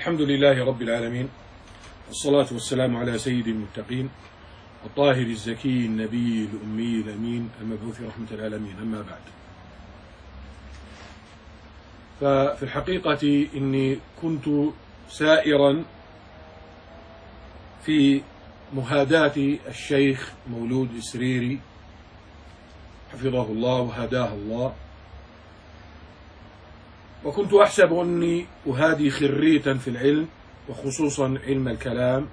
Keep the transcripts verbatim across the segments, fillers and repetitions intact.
الحمد لله رب العالمين، والصلاة والسلام على سيد المتقين الطاهر الزكي النبي الأمي الأمين المبعوث رحمة العالمين. أما بعد، ففي الحقيقة إني كنت سائرا في مهاداة الشيخ مولود إسريري حفظه الله وهداه الله، وكنت أحسب أني أهادي خريتا في العلم وخصوصا علم الكلام،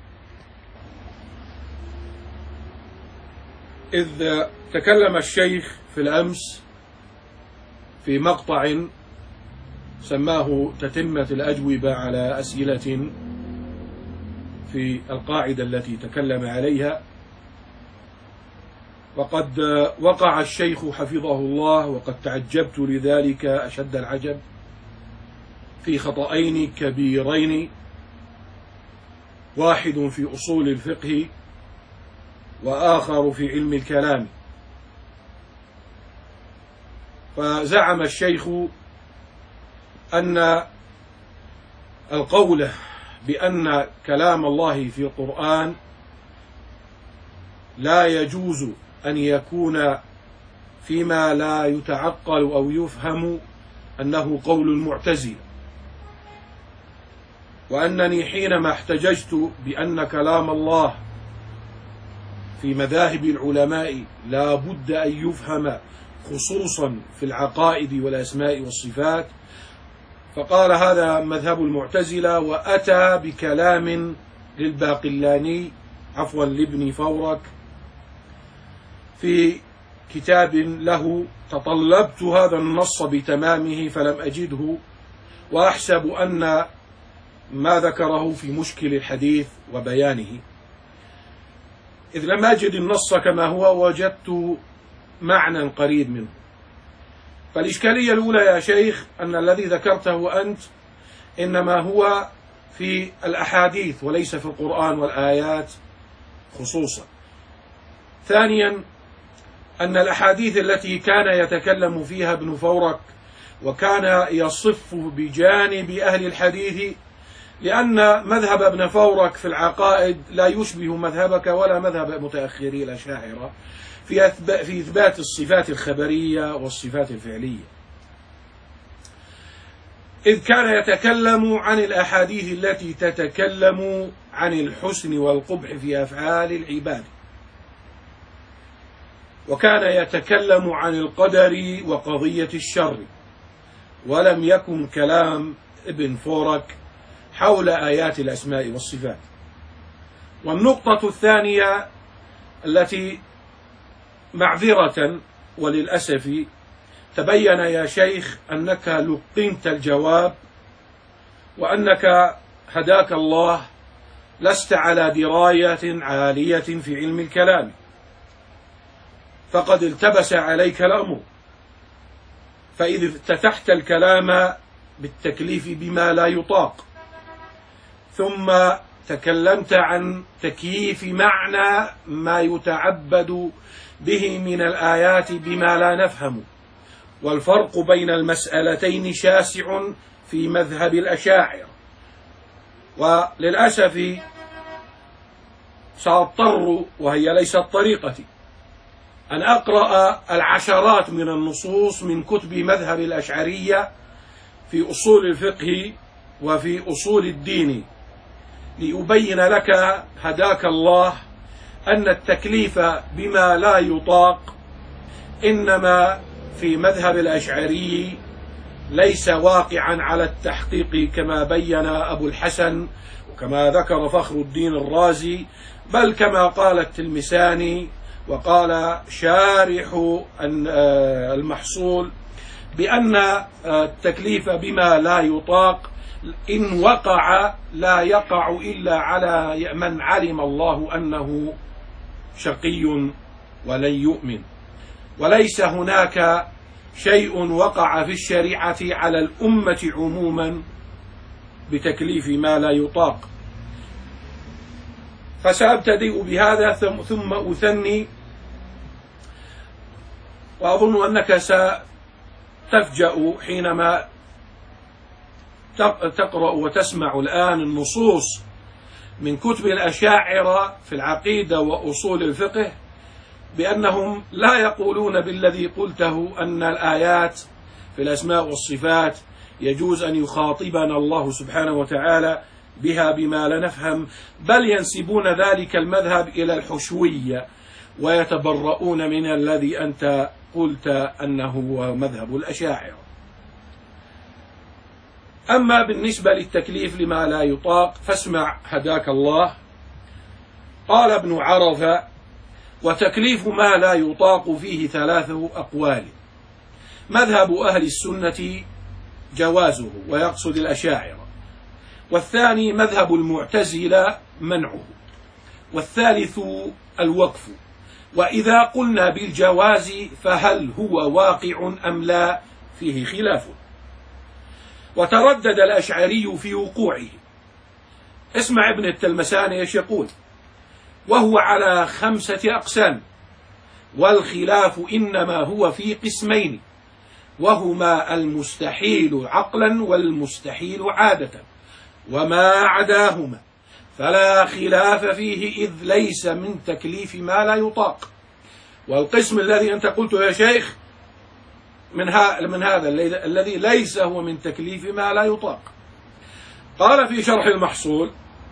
إذ تكلم الشيخ في الأمس في مقطع سماه تتمة الأجوبة على أسئلة في القاعدة التي تكلم عليها، وقد وقع الشيخ حفظه الله وقد تعجبت لذلك أشد العجب في خطأين كبيرين، واحد في أصول الفقه وآخر في علم الكلام. فزعم الشيخ أن القول بأن كلام الله في القرآن لا يجوز أن يكون فيما لا يتعقل أو يفهم أنه قول المعتزلة، وأنني حينما احتججت بأن كلام الله في مذاهب العلماء لا بد أن يفهم خصوصا في العقائد والأسماء والصفات، فقال هذا مذهب المعتزلة، وأتى بكلام للباقلاني عفوا لابن فورك في كتاب له، تطلبت هذا النص بتمامه فلم أجده، وأحسب أن ما ذكره في مشكل الحديث وبيانه، إذ لم أجد النص كما هو وجدت معنى قريب منه. فالإشكالية الأولى يا شيخ أن الذي ذكرته أنت إنما هو في الأحاديث وليس في القرآن والآيات خصوصا. ثانيا، أن الأحاديث التي كان يتكلم فيها ابن فورك وكان يصف بجانب أهل الحديث، لأن مذهب ابن فورك في العقائد لا يشبه مذهبك ولا مذهب متأخري الأشاعرة في في إثبات الصفات الخبرية والصفات الفعلية، إذ كان يتكلم عن الأحاديث التي تتكلم عن الحسن والقبح في أفعال العباد، وكان يتكلم عن القدر وقضية الشر، ولم يكن كلام ابن فورك حول آيات الأسماء والصفات. والنقطة الثانية التي معذرة وللأسف تبين يا شيخ أنك لقنت الجواب، وأنك هداك الله لست على دراية عالية في علم الكلام، فقد التبس عليك الأمر، فإذا افتتحت الكلام بالتكليف بما لا يطاق، ثم تكلمت عن تكييف معنى ما يتعبد به من الآيات بما لا نفهم، والفرق بين المسألتين شاسع في مذهب الأشاعرة. وللأسف سأضطر، وهي ليست طريقتي، أن أقرأ العشرات من النصوص من كتب مذهب الأشعرية في أصول الفقه وفي أصول الدين لأبين لك هداك الله أن التكليف بما لا يطاق إنما في مذهب الأشعري ليس واقعا على التحقيق كما بين أبو الحسن وكما ذكر فخر الدين الرازي، بل كما قال التلمساني وقال شارح المحصول بأن التكليف بما لا يطاق إن وقع لا يقع إلا على من علم الله أنه شقي ولن يؤمن، وليس هناك شيء وقع في الشريعة على الأمة عموما بتكليف ما لا يطاق. فسأبتدئ بهذا ثم أثني، وأظن أنك ستفجأ حينما تقرأ وتسمع الآن النصوص من كتب الأشاعرة في العقيدة وأصول الفقه بأنهم لا يقولون بالذي قلته أن الآيات في الأسماء والصفات يجوز أن يخاطبنا الله سبحانه وتعالى بها بما لا نفهم، بل ينسبون ذلك المذهب إلى الحشوية ويتبرؤون من الذي أنت قلت أنه هو مذهب الأشاعرة. أما بالنسبة للتكليف لما لا يطاق فاسمع هداك الله. قال ابن عرفة: وتكليف ما لا يطاق فيه ثلاثة أقوال: مذهب أهل السنة جوازه ويقصد الأشاعرة، والثاني مذهب المعتزلة منعه، والثالث الوقف. وإذا قلنا بالجواز فهل هو واقع أم لا فيه خلاف. وتردد الأشعري في وقوعه. اسمع ابن التلمساني ايش يقول: وهو على خمسة أقسام، والخلاف إنما هو في قسمين، وهما المستحيل عقلا والمستحيل عادة، وما عداهما فلا خلاف فيه، إذ ليس من تكليف ما لا يطاق. والقسم الذي أنت قلته يا شيخ من, من هذا الذي ليس هو من تكليف ما لا يطاق. قال في شرح المحصول: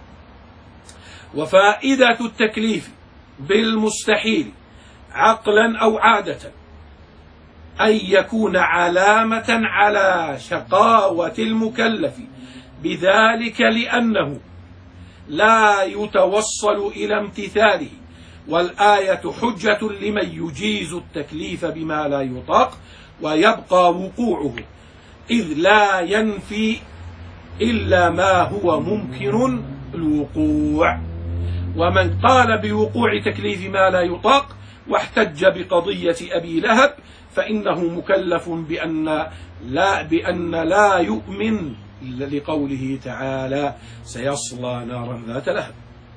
وفائدة التكليف بالمستحيل عقلا أو عادة أن يكون علامة على شقاوة المكلف بذلك، لأنه لا يتوصل إلى امتثاله، والآية حجة لمن يجيز التكليف بما لا يطاق، ويبقى وقوعه، إذ لا ينفي إلا ما هو ممكن الوقوع. ومن قال بوقوع تكليف ما لا يطاق واحتج بقضية أبي لهب فإنه مكلف بأن لا, بأن لا يؤمن لقوله تعالى: سيصلى نارا ذات لهب.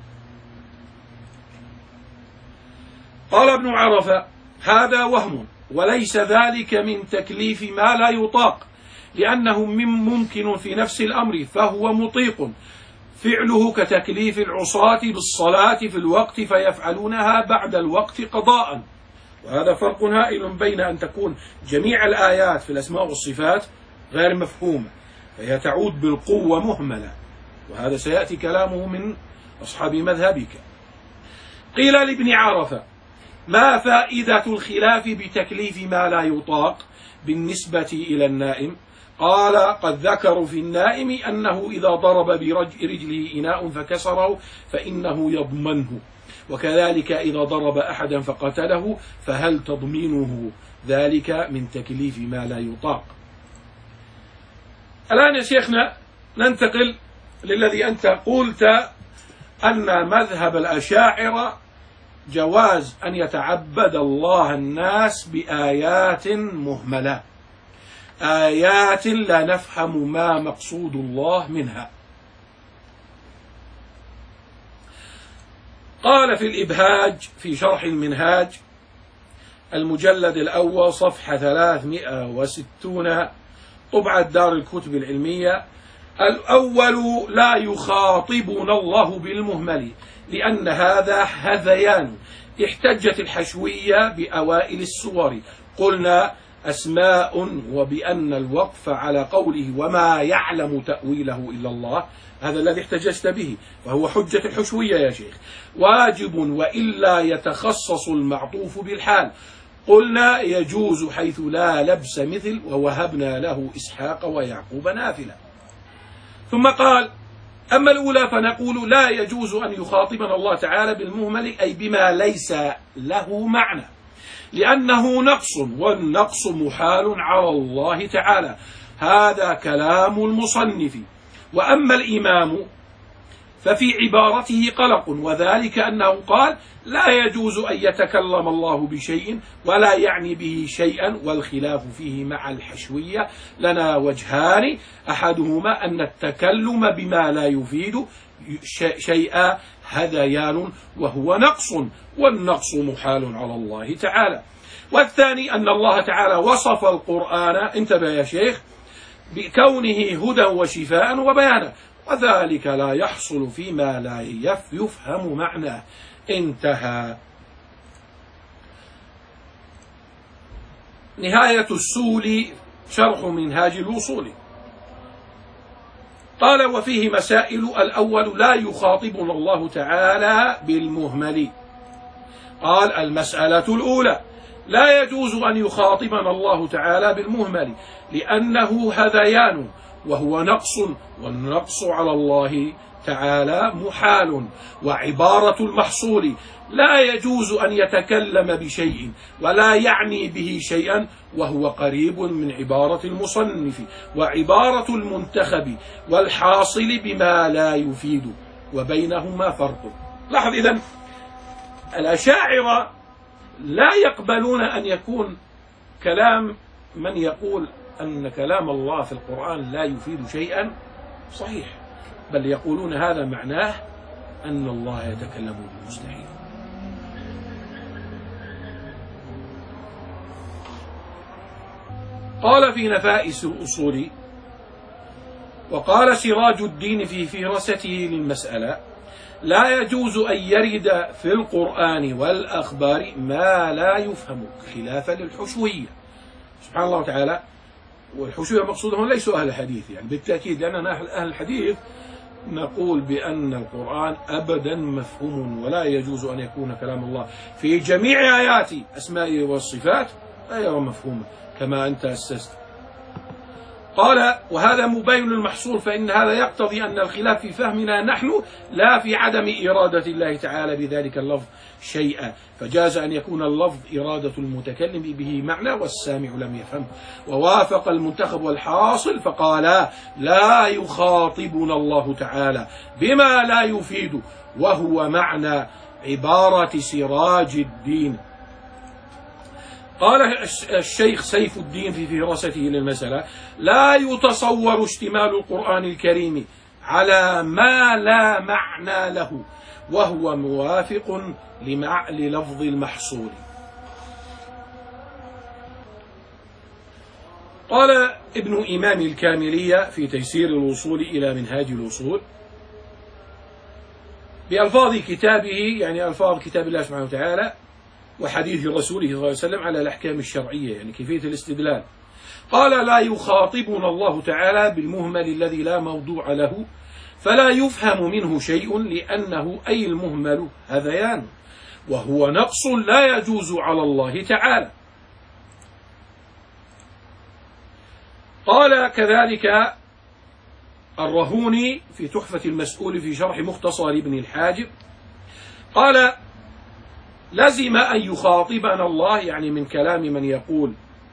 قال ابن عرفة: هذا وهم، وليس ذلك من تكليف ما لا يطاق، لأنه من ممكن في نفس الأمر فهو مطيق فعله، كتكليف العصاة بالصلاة في الوقت فيفعلونها بعد الوقت قضاء. وهذا فرق هائل بين أن تكون جميع الآيات في الأسماء والصفات غير مفهومة فهي تعود بالقوة مهملة، وهذا سيأتي كلامه من أصحاب مذهبك. قيل لابن عرفة: ما فائدة الخلاف بتكليف ما لا يطاق بالنسبة إلى النائم؟ قال: قد ذكروا في النائم أنه إذا ضرب برجله إناء فكسره فإنه يضمنه، وكذلك إذا ضرب أحدا فقتله، فهل تضمينه ذلك من تكليف ما لا يطاق؟ الآن يا شيخنا ننتقل للذي أنت قلت أن مذهب الأشاعرة جواز أن يتعبد الله الناس بآيات مهملة، آيات لا نفهم ما مقصود الله منها. قال في الإبهاج في شرح المنهاج المجلد الأول صفحة ثلاثمائة وستون طبعة دار الكتب العلمية: الأول لا يخاطبنا الله بالمهمل، لأن هذا هذيان. احتجت الحشوية بأوائل السور، قلنا أسماء، وبأن الوقف على قوله وما يعلم تأويله إلا الله، هذا الذي احتججت به، فهو حجة الحشوية يا شيخ. واجب وإلا يتخصص المعطوف بالحال، قلنا يجوز حيث لا لبس مثل ووهبنا له إسحاق ويعقوب نافلة. ثم قال: أما الأولى فنقول لا يجوز أن يخاطبنا الله تعالى بالمهمل، أي بما ليس له معنى، لأنه نقص، والنقص محال على الله تعالى. هذا كلام المصنف. وأما الإمام ففي عبارته قلق، وذلك أنه قال: لا يجوز أن يتكلم الله بشيء ولا يعني به شيئا، والخلاف فيه مع الحشوية لنا وجهان: أحدهما أن التكلم بما لا يفيد شيئا هذيان وهو نقص، والنقص محال على الله تعالى. والثاني أن الله تعالى وصف القرآن، انتبه يا شيخ، بكونه هدى وشفاء وبيانا، وذلك لا يحصل فيما لا يفهم معناه. انتهى. نهاية السول شرح منهاج الوصول. قال: وفيه مسائل. الأول: لا يخاطبنا الله تعالى بالمهمل. قال: المسألة الأولى: لا يجوز أن يخاطبنا الله تعالى بالمهمل، لأنه هذيان وهو نقص، والنقص على الله تعالى محال، وعبارة المحصول لا يجوز أن يتكلم بشيء ولا يعني به شيئا، وهو قريب من عبارة المصنف وعبارة المنتخب والحاصل بما لا يفيد، وبينهما فرق. لاحظ إذن الأشاعرة لا يقبلون أن يكون كلام من يقول أن كلام الله في القرآن لا يفيد شيئا صحيح، بل يقولون هذا معناه أن الله يتكلم بالمستحيل. قال في نفائس الأصول: وقال سراج الدين في فهرسته للمسألة: لا يجوز أن يرد في القرآن والأخبار ما لا يفهم، خلافا للحشوية. سبحان الله تعالى. والحشوية مقصودهم ليسوا أهل الحديث يعني بالتأكيد، لأننا أهل الحديث نقول بأن القرآن أبدا مفهوم، ولا يجوز أن يكون كلام الله في جميع آيات أسمائه والصفات غير مفهوم كما أنت أسست. قال: وهذا مبين للمحصول، فإن هذا يقتضي أن الخلاف في فهمنا نحن، لا في عدم إرادة الله تعالى بذلك اللفظ شيئا، فجاز أن يكون اللفظ إرادة المتكلم به معنى والسامع لم يفهمه. ووافق المنتخب والحاصل فقال: لا يخاطبنا الله تعالى بما لا يفيد، وهو معنى عبارة سراج الدين. قال الشيخ سيف الدين في فهرسته للمسألة: لا يتصور اشتمال القرآن الكريم على ما لا معنى له، وهو موافق للفظ المحصول. قال ابن إمام الكاملية في تيسير الوصول إلى منهاج الوصول بألفاظ كتابه، يعني ألفاظ كتاب الله سبحانه وتعالى وحديث رسوله صلى الله عليه وسلم، على الأحكام الشرعية، يعني كيفية الاستدلال. قال: لا يخاطبنا الله تعالى بالمهمل الذي لا موضوع له، فلا يفهم منه شيء، لأنه أي المهمل هذيان وهو نقص لا يجوز على الله تعالى. قال كذلك الرهوني في تحفة المسؤول في شرح مختصر ابن الحاجب، قال: لزم أن يخاطبنا الله، يعني من كلام من يقول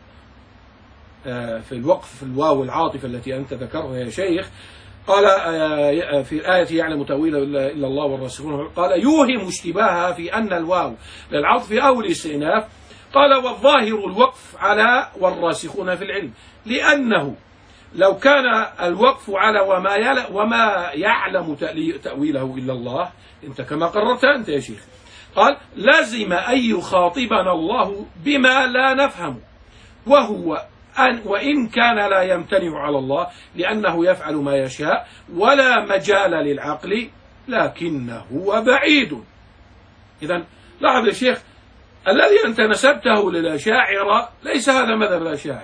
في الوقف في الواو العاطفة التي أنت ذكرها يا شيخ. قال في الآية: يعلم تأويله إلا الله والراسخون. قال: يوهم اشتباهها في أن الواو للعطف أو الاستئناف. قال: والظاهر الوقف على والراسخون في العلم، لأنه لو كان الوقف على وما وما يعلم تأويله إلا الله، أنت كما قررت أنت يا شيخ، قال: لازم أن يخاطبنا الله بما لا نفهم، وهو أن وإن كان لا يمتنع على الله، لأنه يفعل ما يشاء ولا مجال للعقل، لكنه بعيد. إذن لاحظ يا شيخ، الذي أنت نسبته للأشاعرة ليس هذا مذهب الأشاعرة،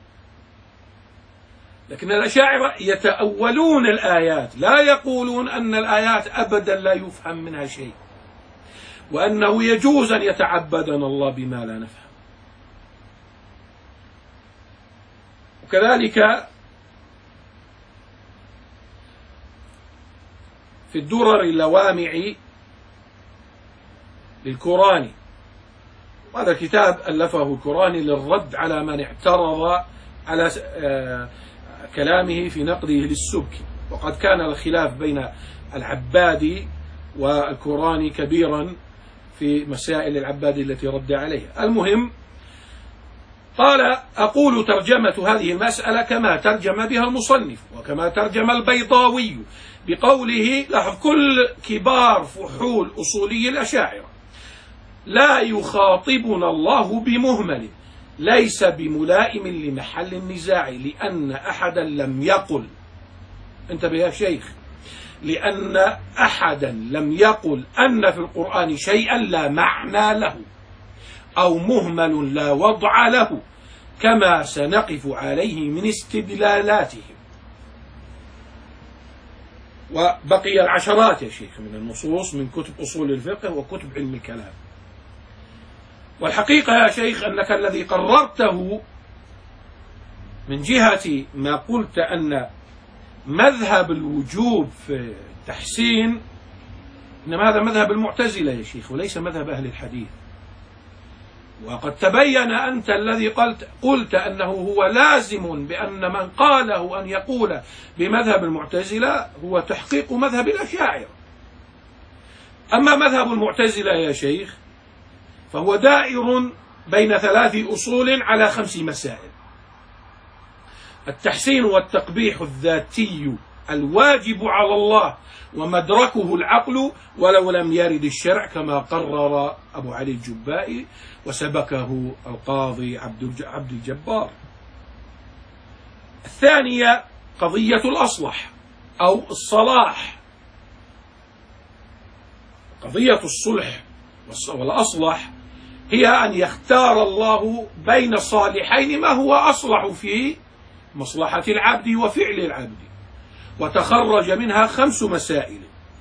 لكن الأشاعرة يتأولون الآيات، لا يقولون أن الآيات أبدا لا يفهم منها شيء، وأنه يجوز أن يتعبدنا الله بما لا نفهم. وكذلك في الدرر اللوامع للكراني، هذا كتاب ألفه الكراني للرد على من اعترض على كلامه في نقده للسبكي، وقد كان الخلاف بين العبادي والكراني كبيرا في مسائل العبادي التي رد عليها. المهم، قال: أقول ترجمة هذه المسألة كما ترجم بها المصنف، وكما ترجم البيضاوي بقوله، لاحظ كل كبار فحول أصولي الأشاعرة: لا يخاطبنا الله بمهمل، ليس بملائم لمحل النزاع، لأن أحدا لم يقل، انتبه يا شيخ، لأن أحدا لم يقل أن في القرآن شيئا لا معنى له أو مهمل لا وضع له، كما سنقف عليه من استدلالاتهم. وبقي العشرات يا شيخ من النصوص من كتب أصول الفقه وكتب علم الكلام. والحقيقة يا شيخ أنك الذي قررته من جهة ما قلت أن مذهب الوجوب في التحسين، إنما هذا مذهب المعتزلة يا شيخ وليس مذهب أهل الحديث. وقد تبين أنت الذي قلت, قلت أنه هو لازم بأن من قاله أن يقول بمذهب المعتزلة هو تحقيق مذهب الأشاعرة. أما مذهب المعتزلة يا شيخ فهو دائر بين ثلاث أصول على خمس مسائل: التحسين والتقبيح الذاتي الواجب على الله ومدركه العقل ولو لم يرد الشرع، كما قرر أبو علي الجبائي وسبكه القاضي عبد الجبار. الثانية قضية الأصلح أو الصلاح. قضية الصلح والأصلح هي أن يختار الله بين الصالحين ما هو أصلح في مصلحة العبد وفعل العبد، وتخرج منها خمس مسائل: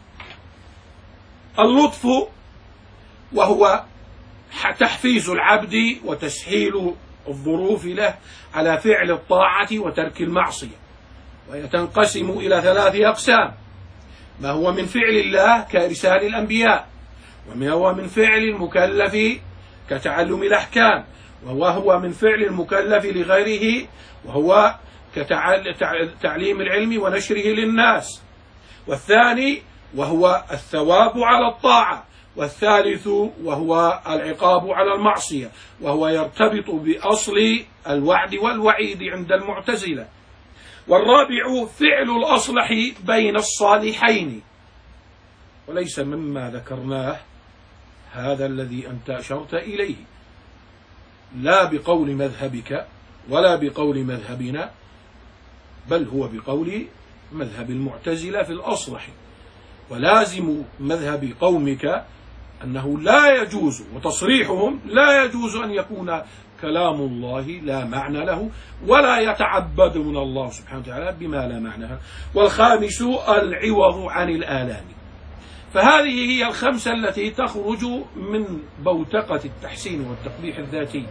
اللطف وهو تحفيز العبد وتسهيل الظروف له على فعل الطاعة وترك المعصية، وهي تنقسم إلى ثلاث أقسام: ما هو من فعل الله كإرسال الأنبياء، وما هو من فعل المكلف كتعلم الأحكام، وهو من فعل المكلف لغيره وهو كتعليم العلم ونشره للناس، والثاني وهو الثواب على الطاعة، والثالث وهو العقاب على المعصية، وهو يرتبط بأصل الوعد والوعيد عند المعتزلة، والرابع فعل الأصلح بين الصالحين، وليس مما ذكرناه هذا الذي أنت أشرت إليه، لا بقول مذهبك ولا بقول مذهبنا، بل هو بقول مذهب المعتزلة في الأصلح. ولازم مذهب قومك أنه لا يجوز، وتصريحهم لا يجوز أن يكون كلام الله لا معنى له ولا يتعبدون الله سبحانه وتعالى بما لا معنى له. والخامس العوض عن الآلام. فهذه هي الخمسة التي تخرج من بوتقة التحسين والتقبيح الذاتي.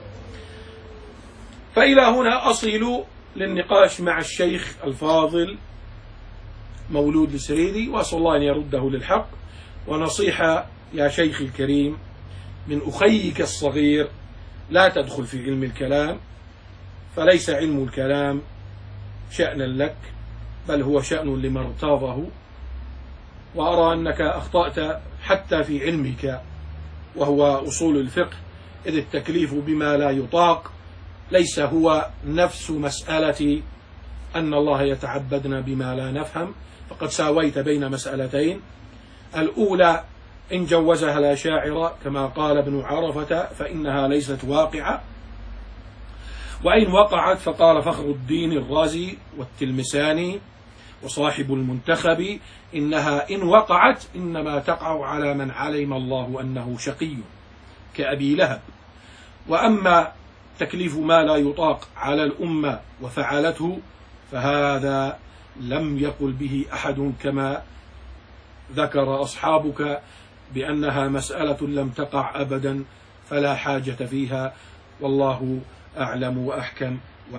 فإلى هنا أصل للنقاش مع الشيخ الفاضل مولود السريدي، وأسأل الله أن يرده للحق. ونصيحة يا شيخ الكريم من أخيك الصغير: لا تدخل في علم الكلام، فليس علم الكلام شأنا لك، بل هو شأن لمن ارتاضه. وأرى أنك أخطأت حتى في علمك وهو أصول الفقه، إذ التكليف بما لا يطاق ليس هو نفس مسألة أن الله يتعبدنا بما لا نفهم، فقد ساويت بين مسألتين: الأولى إن جوزها الأشاعرة كما قال ابن عرفة فإنها ليست واقعة، وإن وقعت فقال فخر الدين الرازي والتلمساني وصاحب المنتخب إنها إن وقعت إنما تقع على من علم الله أنه شقي كأبي لهب. وأما تكليف ما لا يطاق على الأمة وفعلته فهذا لم يقل به أحد كما ذكر أصحابك بأنها مسألة لم تقع أبدا، فلا حاجة فيها، والله أعلم وأحكم.